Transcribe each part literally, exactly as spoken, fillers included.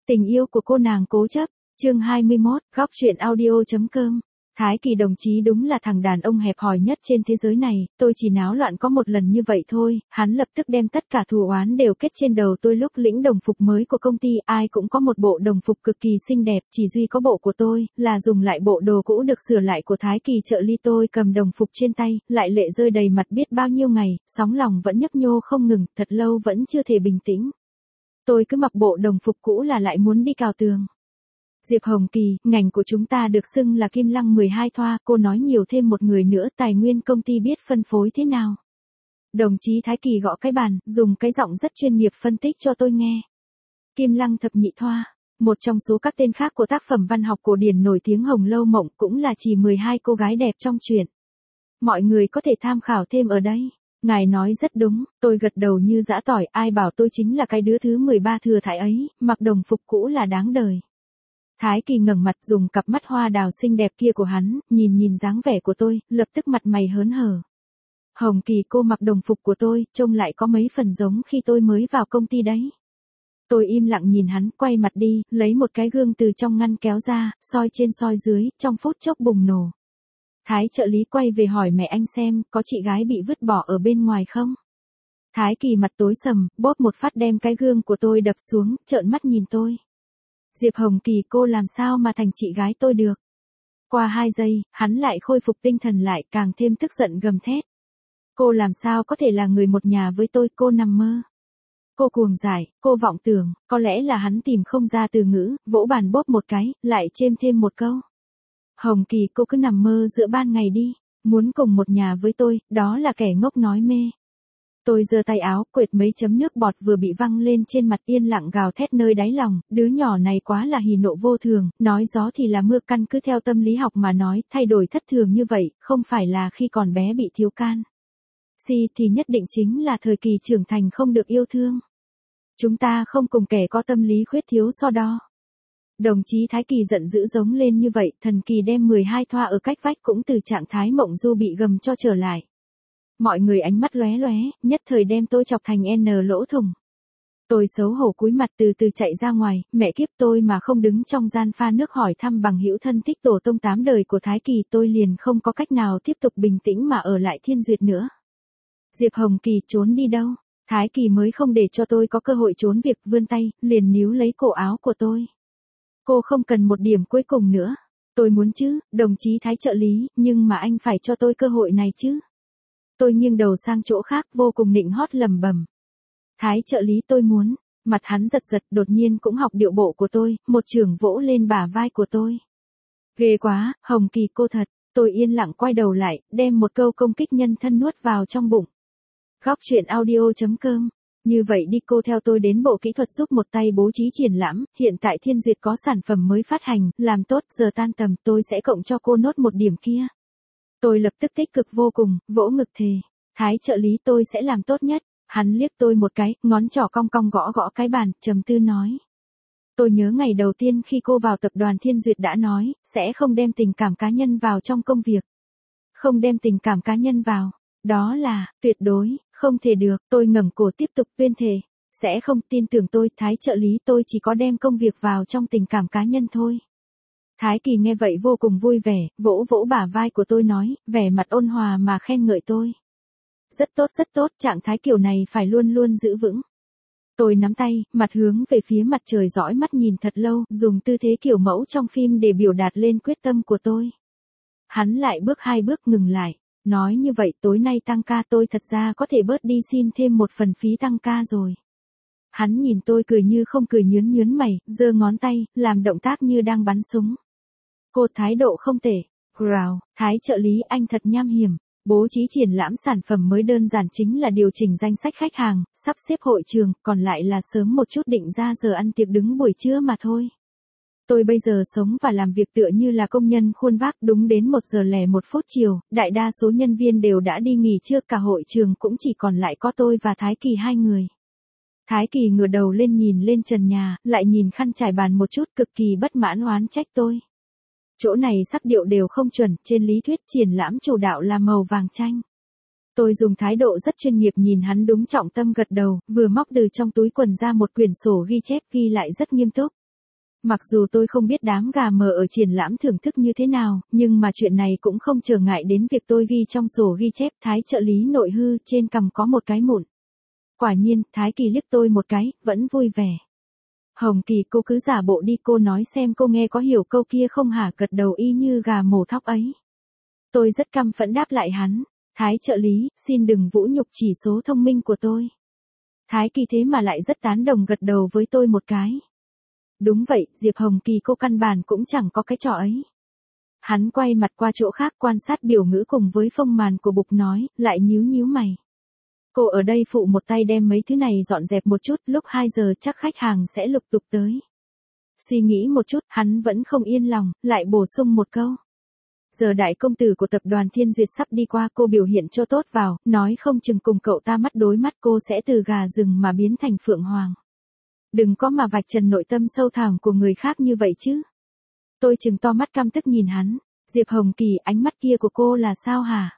Tình yêu của cô nàng cố chấp, chương hai mươi mốt, góc truyện audio.com. Thái Kỳ đồng chí đúng là thằng đàn ông hẹp hòi nhất trên thế giới này, tôi chỉ náo loạn có một lần như vậy thôi, hắn lập tức đem tất cả thù oán đều kết trên đầu tôi lúc lĩnh đồng phục mới của công ty, ai cũng có một bộ đồng phục cực kỳ xinh đẹp, chỉ duy có bộ của tôi, là dùng lại bộ đồ cũ được sửa lại của Thái Kỳ trợ lý. Tôi cầm đồng phục trên tay, lại lệ rơi đầy mặt biết bao nhiêu ngày, sóng lòng vẫn nhấp nhô không ngừng, thật lâu vẫn chưa thể bình tĩnh. Tôi cứ mặc bộ đồng phục cũ là lại muốn đi cào tường. Diệp Hồng Kỳ, ngành của chúng ta được xưng là Kim Lăng mười hai thoa, cô nói nhiều thêm một người nữa, tài nguyên công ty biết phân phối thế nào. Đồng chí Thái Kỳ gõ cái bàn, dùng cái giọng rất chuyên nghiệp phân tích cho tôi nghe. Kim Lăng thập nhị thoa, một trong số các tên khác của tác phẩm văn học cổ điển nổi tiếng Hồng Lâu Mộng, cũng là chỉ mười hai cô gái đẹp trong truyện. Mọi người có thể tham khảo thêm ở đây. Ngài nói rất đúng, tôi gật đầu như giã tỏi, ai bảo tôi chính là cái đứa thứ mười ba thừa thải ấy, mặc đồng phục cũ là đáng đời. Thái Kỳ ngẩng mặt, dùng cặp mắt hoa đào xinh đẹp kia của hắn, nhìn nhìn dáng vẻ của tôi, lập tức mặt mày hớn hở. Hồng Kỳ, cô mặc đồng phục của tôi, trông lại có mấy phần giống khi tôi mới vào công ty đấy. Tôi im lặng nhìn hắn, quay mặt đi, lấy một cái gương từ trong ngăn kéo ra, soi trên soi dưới, trong phút chốc bùng nổ. Thái trợ lý quay về hỏi mẹ anh xem, có chị gái bị vứt bỏ ở bên ngoài không? Thái Kỳ mặt tối sầm, bóp một phát đem cái gương của tôi đập xuống, trợn mắt nhìn tôi. Diệp Hồng Kỳ, cô làm sao mà thành chị gái tôi được? Qua hai giây, hắn lại khôi phục tinh thần lại, càng thêm tức giận gầm thét. Cô làm sao có thể là người một nhà với tôi, cô nằm mơ. Cô cuồng dại, cô vọng tưởng, có lẽ là hắn tìm không ra từ ngữ, vỗ bàn bóp một cái, lại chêm thêm một câu. Hồng Kỳ, cô cứ nằm mơ giữa ban ngày đi, muốn cùng một nhà với tôi, đó là kẻ ngốc nói mê. Tôi giơ tay áo, quệt mấy chấm nước bọt vừa bị văng lên trên mặt, yên lặng gào thét nơi đáy lòng, đứa nhỏ này quá là hỉ nộ vô thường, nói gió thì là mưa, căn cứ theo tâm lý học mà nói, thay đổi thất thường như vậy, không phải là khi còn bé bị thiếu can. Si thì nhất định chính là thời kỳ trưởng thành không được yêu thương. Chúng ta không cùng kẻ có tâm lý khuyết thiếu so đo. Đồng chí Thái Kỳ giận dữ giống lên như vậy, thần kỳ đem mười hai thoa ở cách vách cũng từ trạng thái mộng du bị gầm cho trở lại. Mọi người ánh mắt lóe lóe, nhất thời đem tôi chọc thành N lỗ thủng. Tôi xấu hổ cúi mặt từ từ chạy ra ngoài, mẹ kiếp, tôi mà không đứng trong gian pha nước hỏi thăm bằng hữu thân thích tổ tông tám đời của Thái Kỳ, tôi liền không có cách nào tiếp tục bình tĩnh mà ở lại Thiên Duyệt nữa. Diệp Hồng Kỳ, trốn đi đâu? Thái Kỳ mới không để cho tôi có cơ hội trốn việc, vươn tay, liền níu lấy cổ áo của tôi. Cô không cần một điểm cuối cùng nữa. Tôi muốn chứ, đồng chí Thái trợ lý, nhưng mà anh phải cho tôi cơ hội này chứ. Tôi nghiêng đầu sang chỗ khác, vô cùng nịnh hót lẩm bẩm. Thái trợ lý, tôi muốn. Mặt hắn giật giật, đột nhiên cũng học điệu bộ của tôi, một chưởng vỗ lên bả vai của tôi. Ghê quá, Hồng Kỳ cô thật. Tôi yên lặng quay đầu lại, đem một câu công kích nhân thân nuốt vào trong bụng. Góc truyện audio.com. Như vậy đi, cô theo tôi đến bộ kỹ thuật giúp một tay bố trí triển lãm, hiện tại Thiên Duyệt có sản phẩm mới phát hành, làm tốt, giờ tan tầm, tôi sẽ cộng cho cô nốt một điểm kia. Tôi lập tức tích cực vô cùng, vỗ ngực thề. Thái trợ lý, tôi sẽ làm tốt nhất. Hắn liếc tôi một cái, ngón trỏ cong cong gõ gõ cái bàn, trầm tư nói. Tôi nhớ ngày đầu tiên khi cô vào tập đoàn Thiên Duyệt đã nói, sẽ không đem tình cảm cá nhân vào trong công việc. Không đem tình cảm cá nhân vào. Đó là, tuyệt đối, không thể được. Tôi ngẩng cổ tiếp tục tuyên thề. Sẽ không, tin tưởng tôi, Thái trợ lý, tôi chỉ có đem công việc vào trong tình cảm cá nhân thôi. Thái Kỳ nghe vậy vô cùng vui vẻ, vỗ vỗ bả vai của tôi nói, vẻ mặt ôn hòa mà khen ngợi tôi. Rất tốt rất tốt, trạng thái kiểu này phải luôn luôn giữ vững. Tôi nắm tay, mặt hướng về phía mặt trời, dõi mắt nhìn thật lâu, dùng tư thế kiểu mẫu trong phim để biểu đạt lên quyết tâm của tôi. Hắn lại bước hai bước ngừng lại, nói như vậy tối nay tăng ca tôi thật ra có thể bớt đi xin thêm một phần phí tăng ca rồi. Hắn nhìn tôi cười như không cười, nhướn nhướn mày, giơ ngón tay, làm động tác như đang bắn súng. Cô thái độ không tệ. Growl, Thái trợ lý, anh thật nham hiểm. Bố trí triển lãm sản phẩm mới đơn giản chính là điều chỉnh danh sách khách hàng, sắp xếp hội trường, còn lại là sớm một chút định ra giờ ăn tiệc đứng buổi trưa mà thôi. Tôi bây giờ sống và làm việc tựa như là công nhân khuôn vác, đúng đến một giờ lẻ một phút chiều, đại đa số nhân viên đều đã đi nghỉ trưa, cả hội trường cũng chỉ còn lại có tôi và Thái Kỳ hai người. Thái Kỳ ngửa đầu lên nhìn lên trần nhà, lại nhìn khăn trải bàn một chút, cực kỳ bất mãn oán trách tôi. Chỗ này sắc điệu đều không chuẩn, trên lý thuyết triển lãm chủ đạo là màu vàng chanh. Tôi dùng thái độ rất chuyên nghiệp nhìn hắn đúng trọng tâm gật đầu, vừa móc từ trong túi quần ra một quyển sổ ghi chép, ghi lại rất nghiêm túc. Mặc dù tôi không biết đám gà mờ ở triển lãm thưởng thức như thế nào, nhưng mà chuyện này cũng không trở ngại đến việc tôi ghi trong sổ ghi chép Thái trợ lý nội hư trên cằm có một cái mụn. Quả nhiên, Thái Kỳ liếc tôi một cái, vẫn vui vẻ. Hồng Kỳ cô cứ giả bộ đi, cô nói xem cô nghe có hiểu câu kia không hả, gật đầu y như gà mổ thóc ấy. Tôi rất căm phẫn đáp lại hắn, Thái trợ lý, xin đừng vũ nhục chỉ số thông minh của tôi. Thái Kỳ thế mà lại rất tán đồng gật đầu với tôi một cái. Đúng vậy, Diệp Hồng Kỳ cô căn bản cũng chẳng có cái trò ấy. Hắn quay mặt qua chỗ khác quan sát biểu ngữ cùng với phông màn của bục nói, lại nhíu nhíu mày. Cô ở đây phụ một tay đem mấy thứ này dọn dẹp một chút, lúc hai giờ chắc khách hàng sẽ lục tục tới. Suy nghĩ một chút, hắn vẫn không yên lòng, lại bổ sung một câu. Giờ đại công tử của tập đoàn Thiên Duyệt sắp đi qua, cô biểu hiện cho tốt vào, nói không chừng cùng cậu ta mắt đối mắt cô sẽ từ gà rừng mà biến thành phượng hoàng. Đừng có mà vạch trần nội tâm sâu thẳm của người khác như vậy chứ. Tôi trừng to mắt căm tức nhìn hắn, Diệp Hồng Kỳ, ánh mắt kia của cô là sao hả?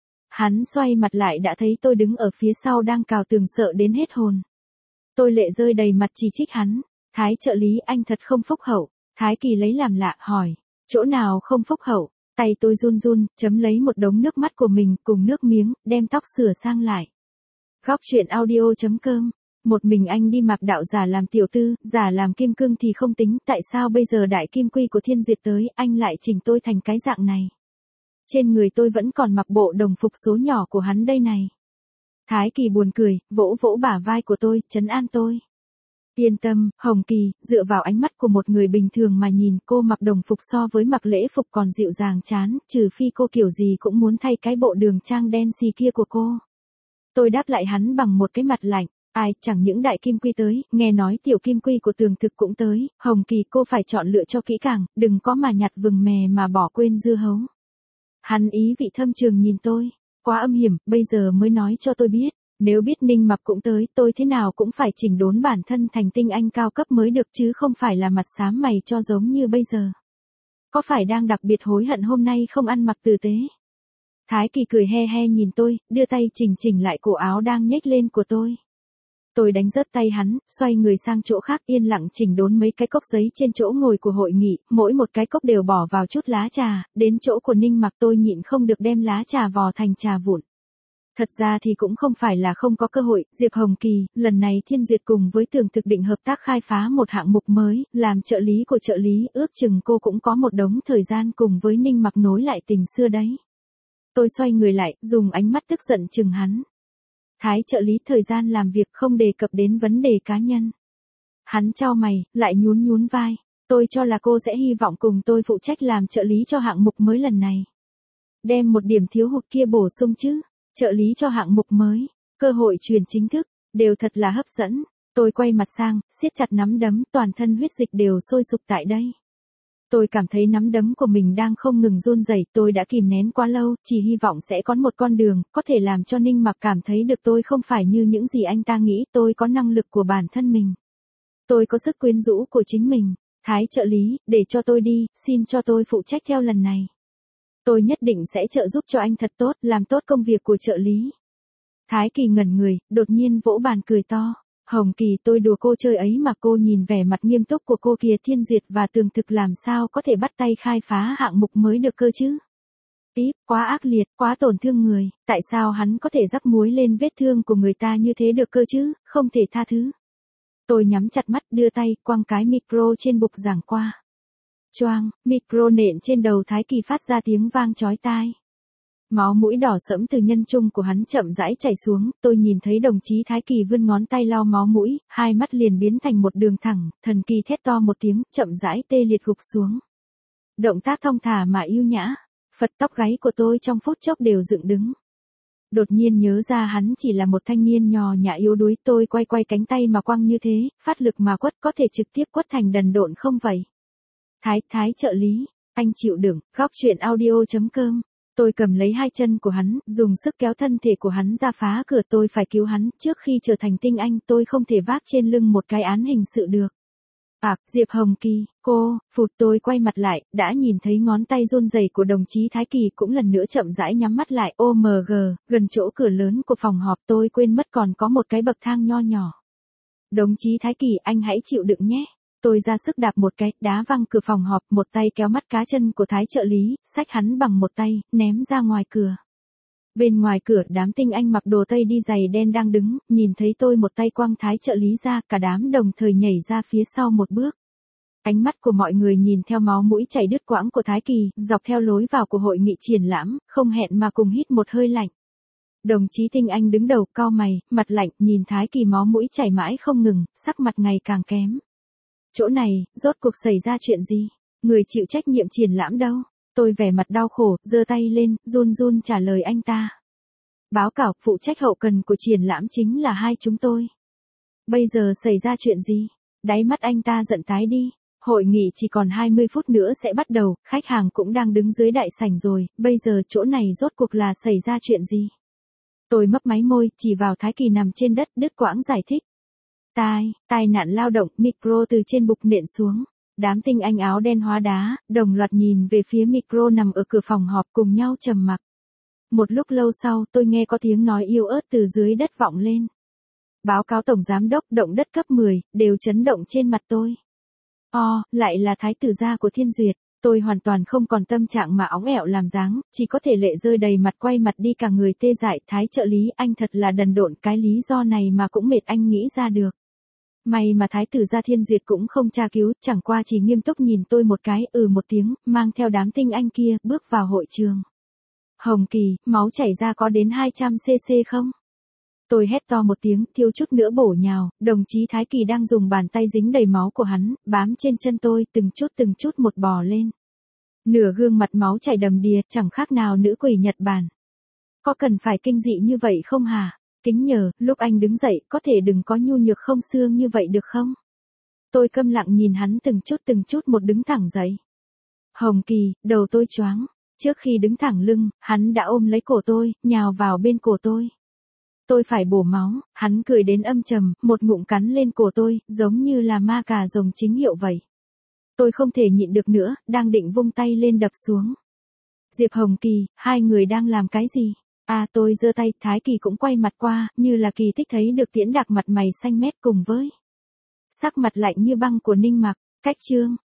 Hắn xoay mặt lại đã thấy tôi đứng ở phía sau đang cào tường sợ đến hết hồn. Tôi lệ rơi đầy mặt chỉ trích hắn, Thái trợ lý anh thật không phúc hậu. Thái Kỳ lấy làm lạ hỏi, chỗ nào không phúc hậu? Tay tôi run run, chấm lấy một đống nước mắt của mình cùng nước miếng, đem tóc sửa sang lại. Góc truyện audio chấm com. Một mình anh đi mặc đạo giả làm tiểu tư, giả làm kim cương thì không tính, tại sao bây giờ đại kim quy của Thiên Duyệt tới, anh lại chỉnh tôi thành cái dạng này? Trên người tôi vẫn còn mặc bộ đồng phục số nhỏ của hắn đây này. Thái Kỳ buồn cười, vỗ vỗ bả vai của tôi, trấn an tôi. Yên tâm, Hồng Kỳ, dựa vào ánh mắt của một người bình thường mà nhìn, cô mặc đồng phục so với mặc lễ phục còn dịu dàng chán, trừ phi cô kiểu gì cũng muốn thay cái bộ đường trang đen xì kia của cô. Tôi đáp lại hắn bằng một cái mặt lạnh. Ai, chẳng những đại kim quy tới, nghe nói tiểu kim quy của Tường Thực cũng tới, Hồng Kỳ cô phải chọn lựa cho kỹ càng, đừng có mà nhặt vừng mè mà bỏ quên dưa hấu. Hắn ý vị thâm trường nhìn tôi, quá âm hiểm, bây giờ mới nói cho tôi biết, nếu biết Ninh Mặc cũng tới, tôi thế nào cũng phải chỉnh đốn bản thân thành tinh anh cao cấp mới được chứ không phải là mặt xám mày cho giống như bây giờ. Có phải đang đặc biệt hối hận hôm nay không ăn mặc tử tế? Thái Kỳ cười he he nhìn tôi, đưa tay chỉnh chỉnh lại cổ áo đang nhếch lên của tôi. Tôi đánh rớt tay hắn, xoay người sang chỗ khác yên lặng chỉnh đốn mấy cái cốc giấy trên chỗ ngồi của hội nghị, mỗi một cái cốc đều bỏ vào chút lá trà, đến chỗ của Ninh Mặc tôi nhịn không được đem lá trà vò thành trà vụn. Thật ra thì cũng không phải là không có cơ hội, Diệp Hồng Kỳ, lần này Thiên Duyệt cùng với Tường Thực định hợp tác khai phá một hạng mục mới, làm trợ lý của trợ lý, ước chừng cô cũng có một đống thời gian cùng với Ninh Mặc nối lại tình xưa đấy. Tôi xoay người lại, dùng ánh mắt tức giận chừng hắn. Thái trợ lý thời gian làm việc không đề cập đến vấn đề cá nhân. Hắn chau mày, lại nhún nhún vai. Tôi cho là cô sẽ hy vọng cùng tôi phụ trách làm trợ lý cho hạng mục mới lần này. Đem một điểm thiếu hụt kia bổ sung chứ. Trợ lý cho hạng mục mới, cơ hội truyền chính thức, đều thật là hấp dẫn. Tôi quay mặt sang, siết chặt nắm đấm, toàn thân huyết dịch đều sôi sục tại đây. Tôi cảm thấy nắm đấm của mình đang không ngừng run rẩy, tôi đã kìm nén quá lâu, chỉ hy vọng sẽ có một con đường, có thể làm cho Ninh Mặc cảm thấy được tôi không phải như những gì anh ta nghĩ, tôi có năng lực của bản thân mình. Tôi có sức quyến rũ của chính mình. Thái trợ lý, để cho tôi đi, xin cho tôi phụ trách theo lần này. Tôi nhất định sẽ trợ giúp cho anh thật tốt, làm tốt công việc của trợ lý. Thái Kỳ ngẩn người, đột nhiên vỗ bàn cười to. Hồng Kỳ, tôi đùa cô chơi ấy mà cô nhìn vẻ mặt nghiêm túc của cô kìa, Thiên Duyệt và Tường Thực làm sao có thể bắt tay khai phá hạng mục mới được cơ chứ? Ý, quá ác liệt, quá tổn thương người, tại sao hắn có thể rắc muối lên vết thương của người ta như thế được cơ chứ, không thể tha thứ. Tôi nhắm chặt mắt, đưa tay, quăng cái micro trên bục giảng qua. Choang, micro nện trên đầu Thái Kỳ phát ra tiếng vang chói tai. Máu mũi đỏ sẫm từ nhân trung của hắn chậm rãi chảy xuống, tôi nhìn thấy đồng chí Thái Kỳ vươn ngón tay lau máu mũi, hai mắt liền biến thành một đường thẳng, thần kỳ thét to một tiếng, chậm rãi tê liệt gục xuống. Động tác thong thả mà yêu nhã, phật tóc gáy của tôi trong phút chốc đều dựng đứng. Đột nhiên nhớ ra hắn chỉ là một thanh niên nhỏ nhã yếu đuối, tôi quay quay cánh tay mà quăng như thế, phát lực mà quất có thể trực tiếp quất thành đần độn không vậy? Thái, thái trợ lý, anh chịu đựng, góc truyện audio chấm com. Tôi cầm lấy hai chân của hắn, dùng sức kéo thân thể của hắn ra phá cửa, tôi phải cứu hắn, trước khi trở thành tinh anh tôi không thể vác trên lưng một cái án hình sự được. À, Diệp Hồng Kỳ, cô, phụt tôi quay mặt lại, đã nhìn thấy ngón tay run rẩy của đồng chí Thái Kỳ cũng lần nữa chậm rãi nhắm mắt lại, ô em giê, gần chỗ cửa lớn của phòng họp tôi quên mất còn có một cái bậc thang nho nhỏ. Đồng chí Thái Kỳ, anh hãy chịu đựng nhé. Tôi ra sức đạp một cái, đá văng cửa phòng họp, một tay kéo mắt cá chân của Thái trợ lý, xách hắn bằng một tay, ném ra ngoài cửa. Bên ngoài cửa, đám tinh anh mặc đồ tây đi giày đen đang đứng, nhìn thấy tôi một tay quăng Thái trợ lý ra, cả đám đồng thời nhảy ra phía sau một bước. Ánh mắt của mọi người nhìn theo máu mũi chảy đứt quãng của Thái Kỳ, dọc theo lối vào của hội nghị triển lãm, không hẹn mà cùng hít một hơi lạnh. Đồng chí tinh anh đứng đầu, cau mày, mặt lạnh, nhìn Thái Kỳ máu mũi chảy mãi không ngừng, sắc mặt ngày càng kém. Chỗ này, rốt cuộc xảy ra chuyện gì? Người chịu trách nhiệm triển lãm đâu? Tôi vẻ mặt đau khổ, giơ tay lên, run run trả lời anh ta. Báo cáo, phụ trách hậu cần của triển lãm chính là hai chúng tôi. Bây giờ xảy ra chuyện gì? Đáy mắt anh ta giận tái đi. Hội nghị chỉ còn hai mươi phút nữa sẽ bắt đầu, khách hàng cũng đang đứng dưới đại sảnh rồi, bây giờ chỗ này rốt cuộc là xảy ra chuyện gì? Tôi mấp máy môi, chỉ vào Thái Kỳ nằm trên đất, đứt quãng giải thích. Tai, tai nạn lao động, micro từ trên bục nện xuống. Đám tinh anh áo đen hóa đá, đồng loạt nhìn về phía micro nằm ở cửa phòng họp cùng nhau trầm mặc. Một lúc lâu sau, tôi nghe có tiếng nói yếu ớt từ dưới đất vọng lên. Báo cáo tổng giám đốc, động đất cấp mười, đều chấn động trên mặt tôi. O, lại là thái tử gia của Thiên Duyệt. Tôi hoàn toàn không còn tâm trạng mà óng ẹo làm dáng, chỉ có thể lệ rơi đầy mặt, quay mặt đi cả người tê dại. Thái trợ lý, anh thật là đần độn, cái lý do này mà cũng mệt anh nghĩ ra được. May mà thái tử gia Thiên Duyệt cũng không tra cứu, chẳng qua chỉ nghiêm túc nhìn tôi một cái, ừ một tiếng, mang theo đám tinh anh kia, bước vào hội trường. Hồng Kỳ, máu chảy ra có đến hai trăm xê xê không? Tôi hét to một tiếng, thiếu chút nữa bổ nhào, đồng chí Thái Kỳ đang dùng bàn tay dính đầy máu của hắn, bám trên chân tôi, từng chút từng chút một bò lên. Nửa gương mặt máu chảy đầm đìa, chẳng khác nào nữ quỷ Nhật Bản. Có cần phải kinh dị như vậy không hả? Kính nhờ, lúc anh đứng dậy, có thể đừng có nhu nhược không xương như vậy được không? Tôi câm lặng nhìn hắn từng chút từng chút một đứng thẳng dậy. Hồng Kỳ, đầu tôi choáng. Trước khi đứng thẳng lưng, hắn đã ôm lấy cổ tôi, nhào vào bên cổ tôi. Tôi phải bổ máu, hắn cười đến âm trầm, một ngụm cắn lên cổ tôi, giống như là ma cà rồng chính hiệu vậy. Tôi không thể nhịn được nữa, đang định vung tay lên đập xuống. Diệp Hồng Kỳ, hai người đang làm cái gì? À, tôi giơ tay, Thái Kỳ cũng quay mặt qua, như là kỳ tích thấy được Tiễn Đạc mặt mày xanh mét cùng với sắc mặt lạnh như băng của Ninh Mặc. Cách chương